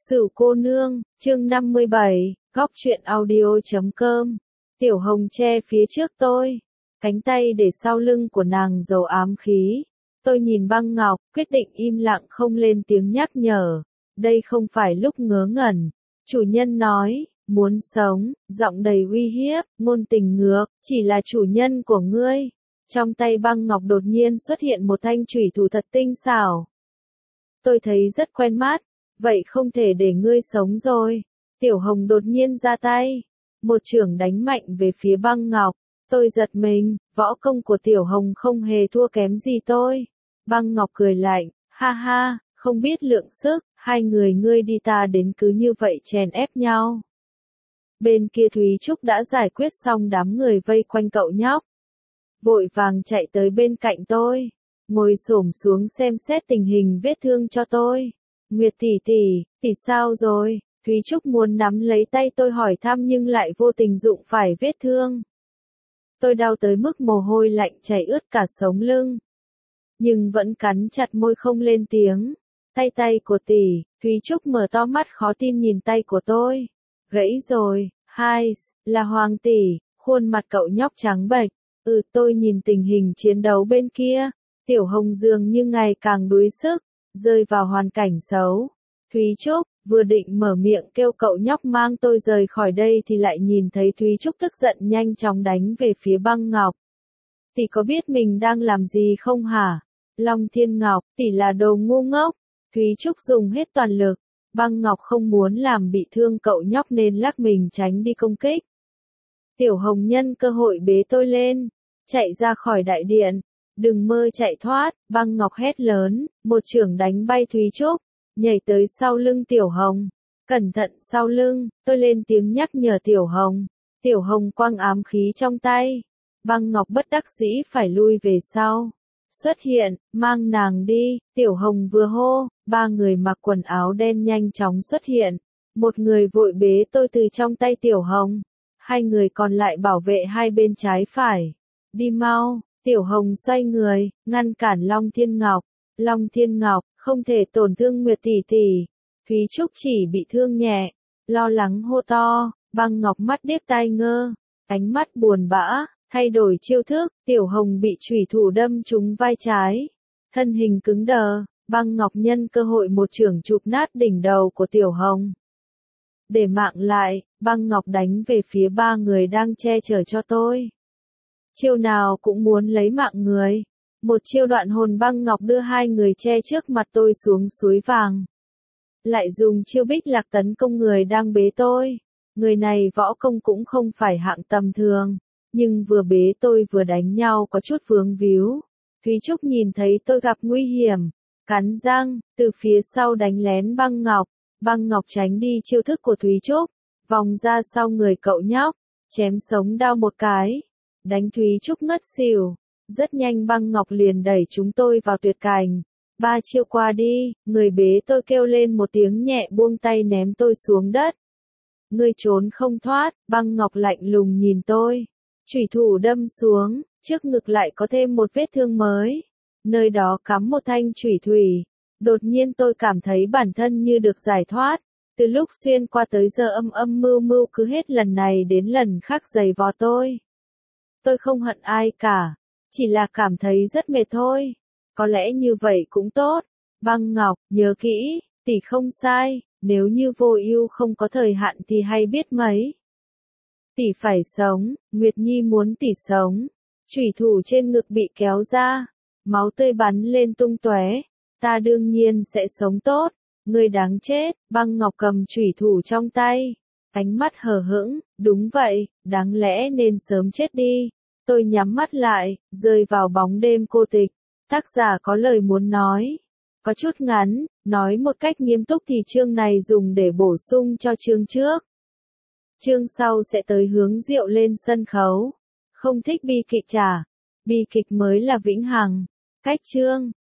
Sửu cô nương, chương 57, góc truyện audio.com. Tiểu Hồng che phía trước tôi, cánh tay để sau lưng của nàng dầu ám khí. Tôi nhìn Băng Ngọc, quyết định im lặng không lên tiếng nhắc nhở. Đây không phải lúc ngớ ngẩn. Chủ nhân nói, muốn sống, giọng đầy uy hiếp, ngôn tình ngược, chỉ là chủ nhân của ngươi. Trong tay Băng Ngọc đột nhiên xuất hiện một thanh chủy thủ thật tinh xảo. Tôi thấy rất quen mắt. Vậy không thể để ngươi sống rồi. Tiểu Hồng đột nhiên ra tay. Một chưởng đánh mạnh về phía Băng Ngọc. Tôi giật mình, võ công của Tiểu Hồng không hề thua kém gì tôi. Băng Ngọc cười lạnh, ha ha, không biết lượng sức, hai người ngươi đi ta đến cứ như vậy chèn ép nhau. Bên kia Thúy Trúc đã giải quyết xong đám người vây quanh cậu nhóc. Vội vàng chạy tới bên cạnh tôi. Ngồi xổm xuống xem xét tình hình vết thương cho tôi. Nguyệt tỷ sao rồi? Thúy Trúc muốn nắm lấy tay tôi hỏi thăm nhưng lại vô tình đụng phải vết thương. Tôi đau tới mức mồ hôi lạnh chảy ướt cả sống lưng. Nhưng vẫn cắn chặt môi không lên tiếng. Tay của tỷ, Thúy Trúc mở to mắt khó tin nhìn tay của tôi. Gãy rồi, hai, là Hoàng tỷ, khuôn mặt cậu nhóc trắng bệch. Tôi nhìn tình hình chiến đấu bên kia. Tiểu Hồng dường như ngày càng đuối sức. Rơi vào hoàn cảnh xấu. Thúy Trúc, vừa định mở miệng kêu cậu nhóc mang tôi rời khỏi đây thì lại nhìn thấy Thúy Trúc tức giận nhanh chóng đánh về phía Băng Ngọc. Tỷ có biết mình đang làm gì không hả? Long Thiên Ngọc, tỷ là đồ ngu ngốc. Thúy Trúc dùng hết toàn lực. Băng Ngọc không muốn làm bị thương cậu nhóc nên lắc mình tránh đi công kích. Tiểu Hồng nhân cơ hội bế tôi lên, chạy ra khỏi đại điện. Đừng mơ chạy thoát, Băng Ngọc hét lớn, một chưởng đánh bay Thúy Trúc, nhảy tới sau lưng Tiểu Hồng. Cẩn thận sau lưng, tôi lên tiếng nhắc nhở Tiểu Hồng. Tiểu Hồng quăng ám khí trong tay. Băng Ngọc bất đắc dĩ phải lui về sau. Xuất hiện, mang nàng đi, Tiểu Hồng vừa hô, ba người mặc quần áo đen nhanh chóng xuất hiện. Một người vội bế tôi từ trong tay Tiểu Hồng. Hai người còn lại bảo vệ hai bên trái phải. Đi mau. Tiểu Hồng xoay người, ngăn cản Long Thiên Ngọc. Long Thiên Ngọc, không thể tổn thương Nguyệt tỷ. Thúy Trúc chỉ bị thương nhẹ. Lo lắng hô to, Băng Ngọc mắt điếc tai ngơ. Ánh mắt buồn bã, thay đổi chiêu thức. Tiểu Hồng bị chủy thủ đâm trúng vai trái. Thân hình cứng đờ, Băng Ngọc nhân cơ hội một chưởng chụp nát đỉnh đầu của Tiểu Hồng. Để mạng lại, Băng Ngọc đánh về phía ba người đang che chở cho tôi. Chiêu nào cũng muốn lấy mạng người. Một chiêu đoạn hồn Băng Ngọc đưa hai người che trước mặt tôi xuống suối vàng. Lại dùng chiêu bích lạc tấn công người đang bế tôi. Người này võ công cũng không phải hạng tầm thường. Nhưng vừa bế tôi vừa đánh nhau có chút vướng víu. Thúy Trúc nhìn thấy tôi gặp nguy hiểm. Cắn răng, từ phía sau đánh lén Băng Ngọc. Băng Ngọc tránh đi chiêu thức của Thúy Trúc. Vòng ra sau người cậu nhóc. Chém sống đao một cái. Đánh Thúy Trúc ngất xỉu. Rất nhanh Băng Ngọc liền đẩy chúng tôi vào tuyệt cảnh. Ba chiêu qua đi, người bế tôi kêu lên một tiếng nhẹ buông tay ném tôi xuống đất. Ngươi trốn không thoát, Băng Ngọc lạnh lùng nhìn tôi. Chủy thủ đâm xuống, trước ngực lại có thêm một vết thương mới. Nơi đó cắm một thanh chủy thủy. Đột nhiên tôi cảm thấy bản thân như được giải thoát. Từ lúc xuyên qua tới giờ âm mưu cứ hết lần này đến lần khác giày vò tôi. Tôi không hận ai cả, chỉ là cảm thấy rất mệt thôi. Có lẽ như vậy cũng tốt. Băng Ngọc, nhớ kỹ, tỷ không sai, nếu như vô ưu không có thời hạn thì hay biết mấy. Tỷ phải sống, Nguyệt Nhi muốn tỷ sống. Chủy thủ trên ngực bị kéo ra, máu tươi bắn lên tung tóe. Ta đương nhiên sẽ sống tốt. Ngươi đáng chết. Băng Ngọc cầm chủy thủ trong tay, ánh mắt hờ hững, đúng vậy, đáng lẽ nên sớm chết đi. Tôi nhắm mắt lại, rơi vào bóng đêm cô tịch. Tác giả có lời muốn nói. Có chút ngắn, nói một cách nghiêm túc thì chương này dùng để bổ sung cho chương trước. Chương sau sẽ tới hướng Diệu lên sân khấu. Không thích bi kịch chả? Bi kịch mới là vĩnh hằng. Cách chương.